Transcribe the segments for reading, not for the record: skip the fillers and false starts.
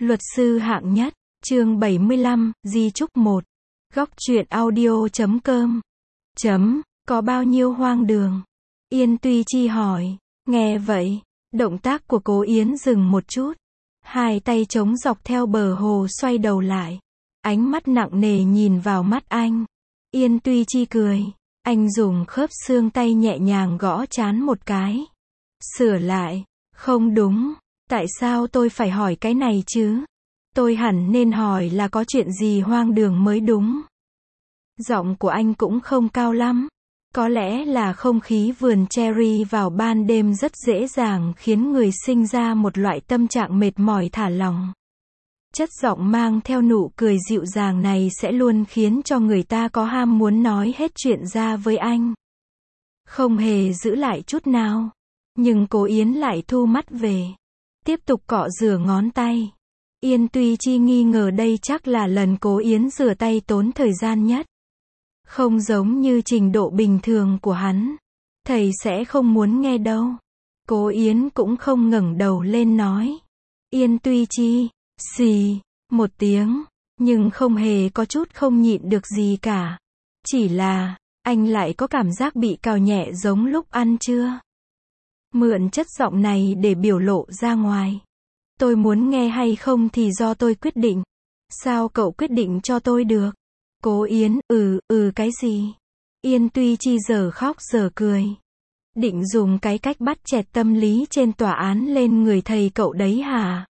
Luật sư hạng nhất, chương 75, di chúc 1. Góc truyện audio.com. Có bao nhiêu hoang đường? Yên Tuy Chi hỏi. Nghe vậy, động tác của Cố Yến dừng một chút. Hai tay chống dọc theo bờ hồ xoay đầu lại. Ánh mắt nặng nề nhìn vào mắt anh. Yên Tuy Chi cười. Anh dùng khớp xương tay nhẹ nhàng gõ trán một cái. Sửa lại. Không đúng. Tại sao tôi phải hỏi cái này chứ? Tôi hẳn nên hỏi là có chuyện gì hoang đường mới đúng. Giọng của anh cũng không cao lắm. Có lẽ là không khí vườn cherry vào ban đêm rất dễ dàng khiến người sinh ra một loại tâm trạng mệt mỏi thả lỏng. Chất giọng mang theo nụ cười dịu dàng này sẽ luôn khiến cho người ta có ham muốn nói hết chuyện ra với anh. Không hề giữ lại chút nào. Nhưng Cố Yến lại thu mắt về. Tiếp tục cọ rửa ngón tay. Yên Tuy Chi nghi ngờ đây chắc là lần Cố Yến rửa tay tốn thời gian nhất. Không giống như trình độ bình thường của hắn. Thầy sẽ không muốn nghe đâu. Cố Yến cũng không ngẩng đầu lên nói. Yên Tuy Chi, xì, một tiếng, nhưng không hề có chút không nhịn được gì cả. Chỉ là, anh lại có cảm giác bị cào nhẹ giống lúc ăn trưa. Mượn chất giọng này để biểu lộ ra ngoài. Tôi muốn nghe hay không thì do tôi quyết định. Sao cậu quyết định cho tôi được? Cố Yến, cái gì? Yên Tuy Chi giờ khóc giờ cười. Định dùng cái cách bắt chẹt tâm lý trên tòa án lên người thầy cậu đấy hả?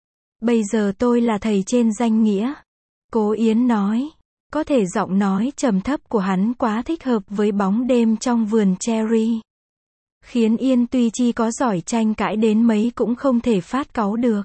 Bây giờ tôi là thầy trên danh nghĩa. Cố Yến nói. Có thể giọng nói trầm thấp của hắn quá thích hợp với bóng đêm trong vườn cherry. Khiến Yên Tuy Chi có giỏi tranh cãi đến mấy cũng không thể phát cáu được.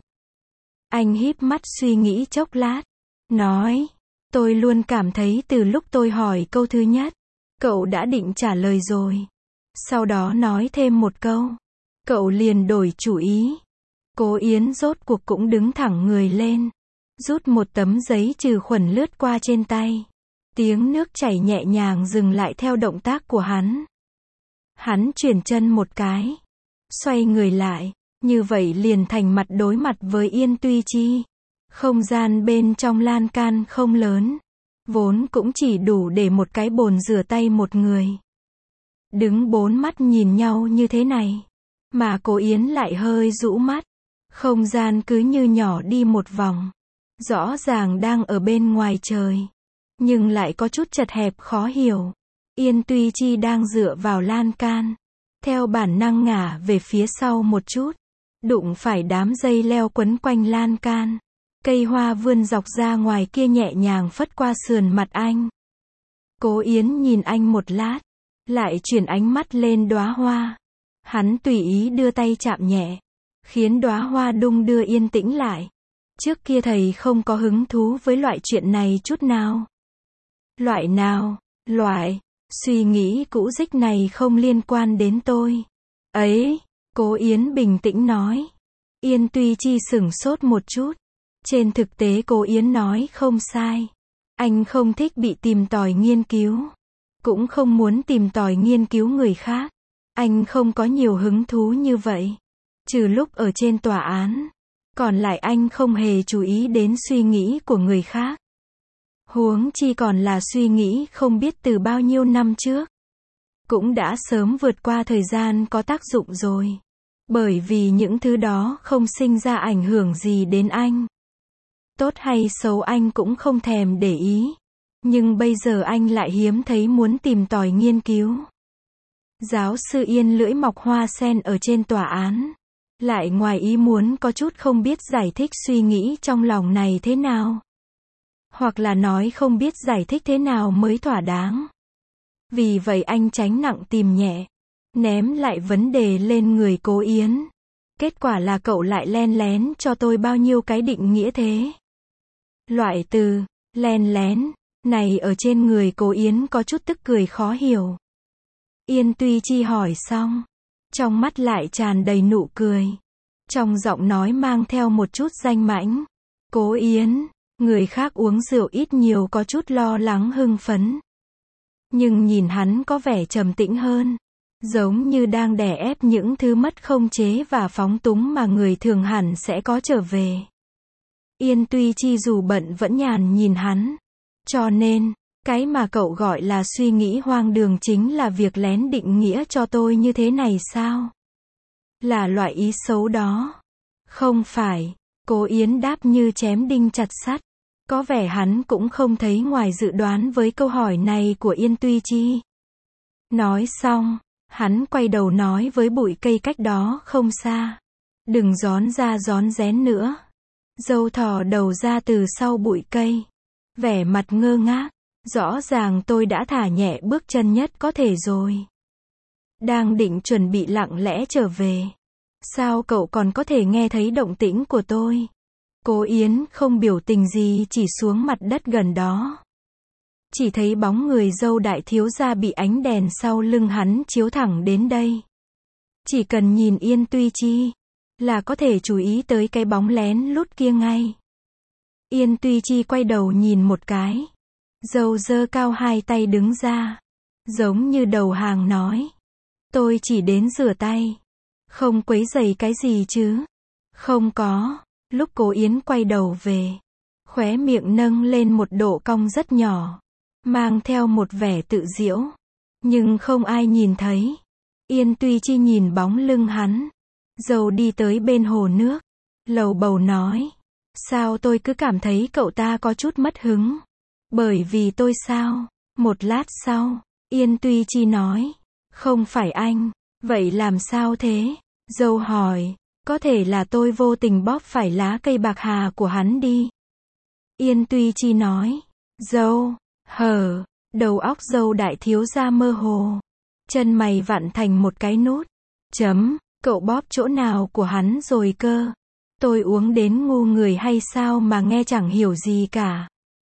Anh híp mắt suy nghĩ chốc lát. Nói. Tôi luôn cảm thấy từ lúc tôi hỏi câu thứ nhất, cậu đã định trả lời rồi. Sau đó nói thêm một câu. Cậu liền đổi chủ ý. Cố Yến rốt cuộc cũng đứng thẳng người lên. Rút một tấm giấy trừ khuẩn lướt qua trên tay. Tiếng nước chảy nhẹ nhàng dừng lại theo động tác của hắn. Hắn chuyển chân một cái. Xoay người lại. Như vậy liền thành mặt đối mặt với Yên Tuy Chi. Không gian bên trong lan can không lớn. Vốn cũng chỉ đủ để một cái bồn rửa tay một người. Đứng bốn mắt nhìn nhau như thế này. Mà Cố Yến lại hơi rũ mắt. Không gian cứ như nhỏ đi một vòng. Rõ ràng đang ở bên ngoài trời. Nhưng lại có chút chật hẹp khó hiểu. Yên Tuy Chi đang dựa vào lan can. Theo bản năng ngả về phía sau một chút. Đụng phải đám dây leo quấn quanh lan can. Cây hoa vươn dọc ra ngoài kia nhẹ nhàng phất qua sườn mặt anh. Cố Yến nhìn anh một lát. Lại chuyển ánh mắt lên đóa hoa. Hắn tùy ý đưa tay chạm nhẹ. Khiến đóa hoa đung đưa yên tĩnh lại. Trước kia thầy không có hứng thú với loại chuyện này chút nào. Loại nào? Suy nghĩ cũ dích này không liên quan đến tôi. Ấy, Cố Yến bình tĩnh nói. Yên Tuy Chi sửng sốt một chút. Trên thực tế Cố Yến nói không sai. Anh không thích bị tìm tòi nghiên cứu. Cũng không muốn tìm tòi nghiên cứu người khác. Anh không có nhiều hứng thú như vậy. Trừ lúc ở trên tòa án. Còn lại anh không hề chú ý đến suy nghĩ của người khác. Huống chi còn là suy nghĩ không biết từ bao nhiêu năm trước. Cũng đã sớm vượt qua thời gian có tác dụng rồi. Bởi vì những thứ đó không sinh ra ảnh hưởng gì đến anh. Tốt hay xấu anh cũng không thèm để ý. Nhưng bây giờ anh lại hiếm thấy muốn tìm tòi nghiên cứu. Giáo sư Yên lưỡi mọc hoa sen ở trên tòa án. Lại ngoài ý muốn có chút không biết giải thích suy nghĩ trong lòng này thế nào. Hoặc là nói không biết giải thích thế nào mới thỏa đáng. Vì vậy anh tránh nặng tìm nhẹ. Ném lại vấn đề lên người Cố Yến. Kết quả là cậu lại len lén cho tôi bao nhiêu cái định nghĩa thế. Loại từ, len lén, này ở trên người Cố Yến có chút tức cười khó hiểu. Yên Tuy Chi hỏi xong. Trong mắt lại tràn đầy nụ cười. Trong giọng nói mang theo một chút danh mãnh. Cố Yến, người khác uống rượu ít nhiều có chút lo lắng hưng phấn. Nhưng nhìn hắn có vẻ trầm tĩnh hơn. Giống như đang đè ép những thứ mất không chế và phóng túng mà người thường hẳn sẽ có trở về. Yên Tuy Chi dù bận vẫn nhàn nhìn hắn. Cho nên, cái mà cậu gọi là suy nghĩ hoang đường chính là việc lén định nghĩa cho tôi như thế này sao? Là loại ý xấu đó. Không phải. Cố Yến đáp như chém đinh chặt sắt. Có vẻ hắn cũng không thấy ngoài dự đoán với câu hỏi này của Yên Tuy Chi. Nói xong, hắn quay đầu nói với bụi cây cách đó không xa. Đừng rón ra rón rén nữa. Dâu thò đầu ra từ sau bụi cây. Vẻ mặt ngơ ngác. Rõ ràng tôi đã thả nhẹ bước chân nhất có thể rồi. Đang định chuẩn bị lặng lẽ trở về. Sao cậu còn có thể nghe thấy động tĩnh của tôi? Cố Yến không biểu tình gì chỉ xuống mặt đất gần đó. Chỉ thấy bóng người dâu đại thiếu gia bị ánh đèn sau lưng hắn chiếu thẳng đến đây. Chỉ cần nhìn Yên Tuy Chi là có thể chú ý tới cái bóng lén lút kia ngay. Yên Tuy Chi quay đầu nhìn một cái. Dâu giơ cao hai tay đứng ra. Giống như đầu hàng nói. Tôi chỉ đến rửa tay. Không quấy rầy cái gì chứ? Không có. Lúc Cố Yến quay đầu về. Khóe miệng nâng lên một độ cong rất nhỏ. Mang theo một vẻ tự giễu. Nhưng không ai nhìn thấy. Yên Tuy Chi nhìn bóng lưng hắn. Dâu đi tới bên hồ nước. Lầu bầu nói. Sao tôi cứ cảm thấy cậu ta có chút mất hứng? Bởi vì tôi sao? Một lát sau, Yên Tuy Chi nói. Không phải anh. Vậy làm sao thế? Dâu hỏi. Có thể là tôi vô tình bóp phải lá cây bạc hà của hắn đi. Yên Tuy Chi nói. Dâu. Hờ. Đầu óc dâu đại thiếu gia mơ hồ. Chân mày vặn thành một cái nút. Chấm. Cậu bóp chỗ nào của hắn rồi cơ? Tôi uống đến ngu người hay sao mà nghe chẳng hiểu gì cả.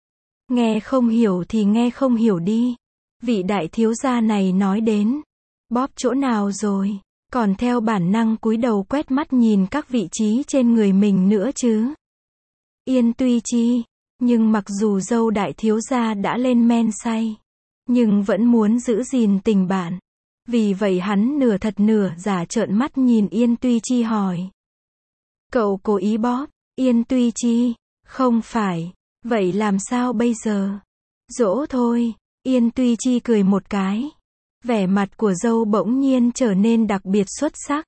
Nghe không hiểu thì nghe không hiểu đi. Vị đại thiếu gia này nói đến. Bóp chỗ nào rồi? Còn theo bản năng cúi đầu quét mắt nhìn các vị trí trên người mình nữa chứ. Yên Tuy Chi. Nhưng mặc dù dâu đại thiếu gia đã lên men say. Nhưng vẫn muốn giữ gìn tình bạn. Vì vậy hắn nửa thật nửa giả trợn mắt nhìn Yên Tuy Chi hỏi. Cậu cố ý bóp? Yên Tuy Chi. Không phải. Vậy làm sao bây giờ? Dỗ thôi. Yên Tuy Chi cười một cái. Vẻ mặt của dâu bỗng nhiên trở nên đặc biệt xuất sắc.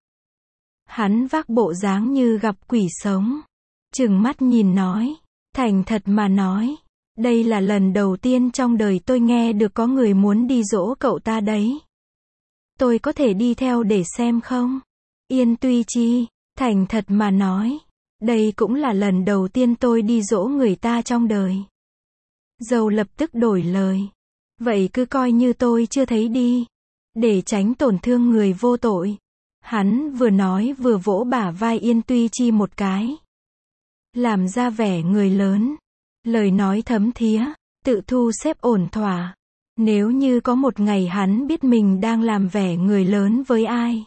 Hắn vác bộ dáng như gặp quỷ sống. Trừng mắt nhìn nói. Thành thật mà nói. Đây là lần đầu tiên trong đời tôi nghe được có người muốn đi dỗ cậu ta đấy. Tôi có thể đi theo để xem không? Yên Tuy Chi. Thành thật mà nói. Đây cũng là lần đầu tiên tôi đi dỗ người ta trong đời. Dâu lập tức đổi lời. Vậy cứ coi như tôi chưa thấy đi. Để tránh tổn thương người vô tội. Hắn vừa nói vừa vỗ bả vai Yên Tuy Chi một cái. Làm ra vẻ người lớn. Lời nói thấm thía. Tự thu xếp ổn thỏa. Nếu như có một ngày hắn biết mình đang làm vẻ người lớn với ai.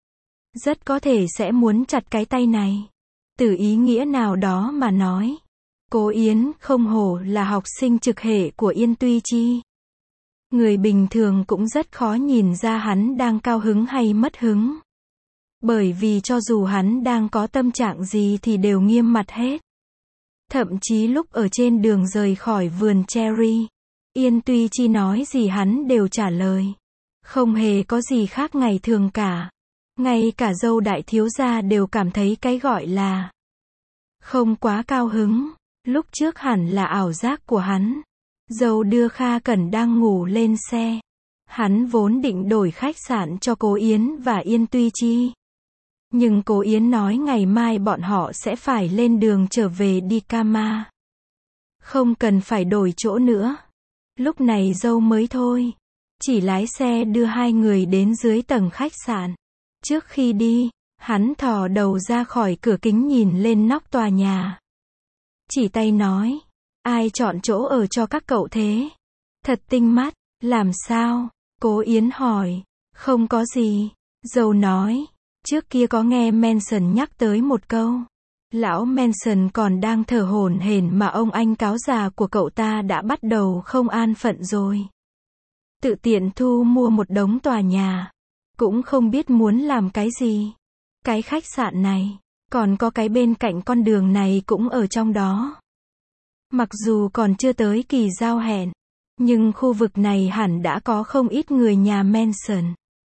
Rất có thể sẽ muốn chặt cái tay này. Từ ý nghĩa nào đó mà nói. Cố Yến không hổ là học sinh trực hệ của Yên Tuy Chi. Người bình thường cũng rất khó nhìn ra hắn đang cao hứng hay mất hứng. Bởi vì cho dù hắn đang có tâm trạng gì thì đều nghiêm mặt hết. Thậm chí lúc ở trên đường rời khỏi vườn cherry, Yên Tuy Chi nói gì hắn đều trả lời. Không hề có gì khác ngày thường cả. Ngay cả dâu đại thiếu gia đều cảm thấy cái gọi là không quá cao hứng. Lúc trước hẳn là ảo giác của hắn. Dâu đưa Kha Cẩn đang ngủ lên xe. Hắn vốn định đổi khách sạn cho Cố Yến và Yên Tuy Chi. Nhưng Cố Yến nói ngày mai bọn họ sẽ phải lên đường trở về đi Kama. Không cần phải đổi chỗ nữa. Lúc này dâu mới thôi. Chỉ lái xe đưa hai người đến dưới tầng khách sạn. Trước khi đi, hắn thò đầu ra khỏi cửa kính nhìn lên nóc tòa nhà. Chỉ tay nói. Ai chọn chỗ ở cho các cậu thế? Thật tinh mắt. Làm sao? Cố Yến hỏi. Không có gì. Dâu nói. Trước kia có nghe Manson nhắc tới một câu. Lão Manson còn đang thở hổn hển mà ông anh cáo già của cậu ta đã bắt đầu không an phận rồi. Tự tiện thu mua một đống tòa nhà. Cũng không biết muốn làm cái gì. Cái khách sạn này, Còn có cái bên cạnh con đường này cũng ở trong đó. Mặc dù còn chưa tới kỳ giao hẹn, nhưng khu vực này hẳn đã có không ít người nhà Manson.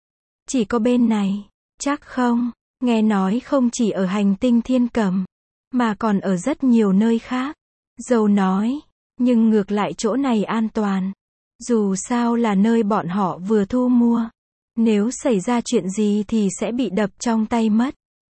Chỉ có bên này, chắc không, nghe nói không chỉ ở hành tinh Thiên Cầm, mà còn ở rất nhiều nơi khác. Dâu nói, nhưng ngược lại chỗ này an toàn. Dù sao là nơi bọn họ vừa thu mua. Nếu xảy ra chuyện gì thì sẽ bị đập trong tay mất.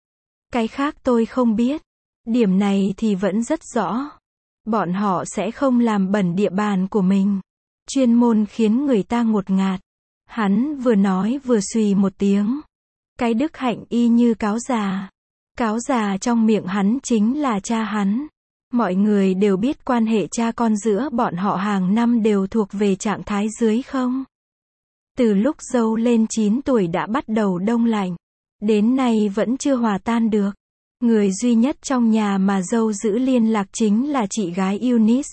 Cái khác tôi không biết. Điểm này thì vẫn rất rõ. Bọn họ sẽ không làm bẩn địa bàn của mình. Chuyên môn khiến người ta ngột ngạt. Hắn vừa nói vừa xùy một tiếng. Cái đức hạnh y như cáo già. Cáo già trong miệng hắn chính là cha hắn. Mọi người đều biết quan hệ cha con giữa bọn họ hàng năm đều thuộc về trạng thái dưới không. Từ lúc dâu lên 9 tuổi đã bắt đầu đông lạnh. Đến nay vẫn chưa hòa tan được. Người duy nhất trong nhà mà dâu giữ liên lạc chính là chị gái Eunice.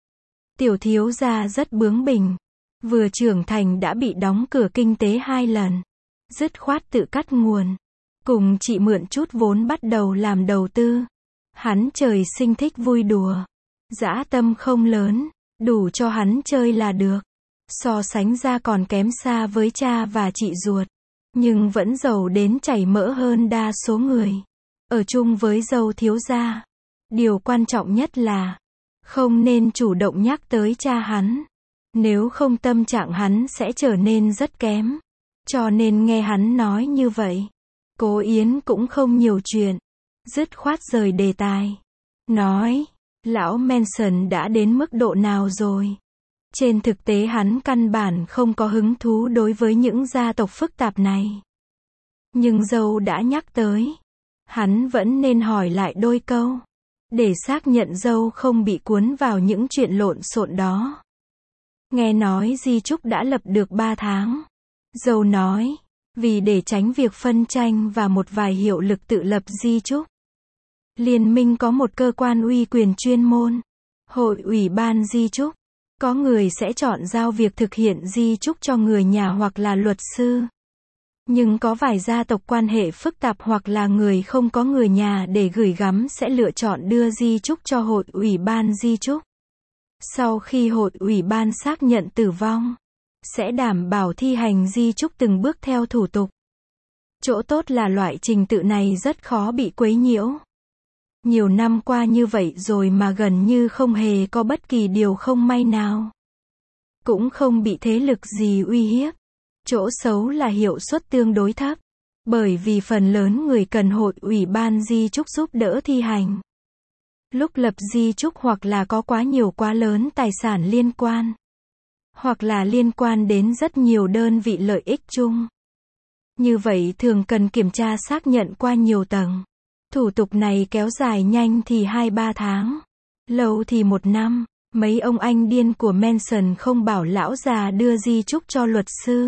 Tiểu thiếu gia rất bướng bỉnh. Vừa trưởng thành đã bị đóng cửa kinh tế 2 lần. Dứt khoát tự cắt nguồn. Cùng chị mượn chút vốn bắt đầu làm đầu tư. Hắn trời sinh thích vui đùa. Dã tâm không lớn. Đủ cho hắn chơi là được. So sánh ra còn kém xa với cha và chị ruột. Nhưng vẫn giàu đến chảy mỡ hơn đa số người. Ở chung với dâu thiếu gia. Điều quan trọng nhất là không nên chủ động nhắc tới cha hắn. Nếu không tâm trạng hắn sẽ trở nên rất kém. Cho nên nghe hắn nói như vậy. Cố Yến cũng không nhiều chuyện. Dứt khoát rời đề tài. Nói, lão Manson đã đến mức độ nào rồi? Trên thực tế hắn căn bản không có hứng thú đối với những gia tộc phức tạp này. Nhưng dâu đã nhắc tới. Hắn vẫn nên hỏi lại đôi câu. Để xác nhận dâu không bị cuốn vào những chuyện lộn xộn đó. Nghe nói di chúc đã lập được 3 tháng. Dâu nói, vì để tránh việc phân tranh và một vài hiệu lực tự lập di chúc. Liên minh có một cơ quan uy quyền chuyên môn. Hội ủy ban di chúc. Có người sẽ chọn giao việc thực hiện di chúc cho người nhà hoặc là luật sư. Nhưng có vài gia tộc quan hệ phức tạp hoặc là người không có người nhà để gửi gắm sẽ lựa chọn đưa di chúc cho hội ủy ban di chúc. Sau khi hội ủy ban xác nhận tử vong, sẽ đảm bảo thi hành di chúc từng bước theo thủ tục. Chỗ tốt là loại trình tự này rất khó bị quấy nhiễu. Nhiều năm qua như vậy rồi mà gần như không hề có bất kỳ điều không may nào. Cũng không bị thế lực gì uy hiếp. Chỗ xấu là hiệu suất tương đối thấp. Bởi vì phần lớn người cần hội ủy ban di chúc giúp đỡ thi hành. Lúc lập di chúc hoặc là có quá nhiều quá lớn tài sản liên quan. Hoặc là liên quan đến rất nhiều đơn vị lợi ích chung. Như vậy thường cần kiểm tra xác nhận qua nhiều tầng. Thủ tục này kéo dài nhanh thì 2-3 tháng. Lâu thì 1 năm. Mấy ông anh điên của Manson không bảo lão già đưa di chúc cho luật sư.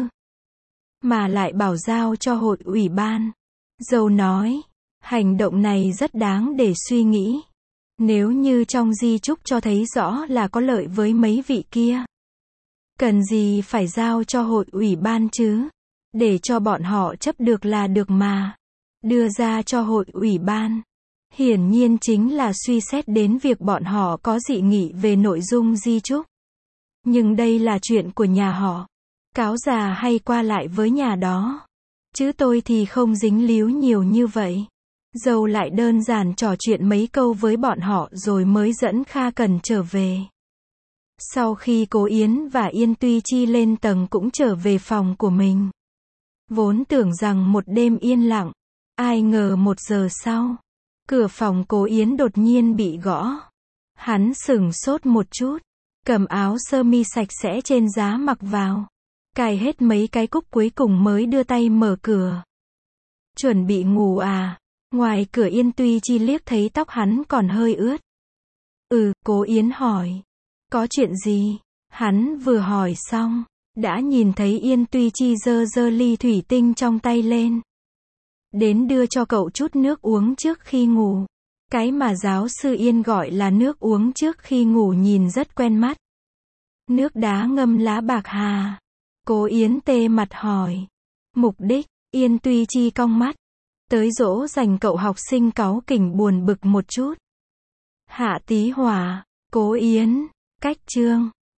Mà lại bảo giao cho hội ủy ban. Dâu nói, hành động này rất đáng để suy nghĩ. Nếu như trong di chúc cho thấy rõ là có lợi với mấy vị kia. Cần gì phải giao cho hội ủy ban chứ? Để cho bọn họ chấp được là được mà. Đưa ra cho hội ủy ban. Hiển nhiên chính là suy xét đến việc bọn họ có dị nghị về nội dung di chúc. Nhưng đây là chuyện của nhà họ. Cáo già hay qua lại với nhà đó. Chứ tôi thì không dính líu nhiều như vậy. Dâu lại đơn giản trò chuyện mấy câu với bọn họ rồi mới dẫn Kha Cần trở về. Sau khi Cố Yến và Yên Tuy Chi lên tầng cũng trở về phòng của mình. Vốn tưởng rằng một đêm yên lặng. Ai ngờ 1 giờ sau. Cửa phòng Cố Yến đột nhiên bị gõ. Hắn sửng sốt một chút. Cầm áo sơ mi sạch sẽ trên giá mặc vào. Cài hết mấy cái cúc cuối cùng mới đưa tay mở cửa. Chuẩn bị ngủ à? Ngoài cửa Yên Tuy Chi liếc thấy tóc hắn còn hơi ướt. Cố Yến hỏi. Có chuyện gì? Hắn vừa hỏi xong, đã nhìn thấy Yên Tuy Chi giơ ly thủy tinh trong tay lên. Đến đưa cho cậu chút nước uống trước khi ngủ. Cái mà giáo sư Yên gọi là nước uống trước khi ngủ nhìn rất quen mắt. Nước đá ngâm lá bạc hà. Cố Yến tê mặt hỏi. Mục đích, Yên Tuy Chi cong mắt. Tới dỗ dành cậu học sinh cáu kỉnh buồn bực một chút. Hạ Tí Hỏa, Cố Yến, Cách Chương.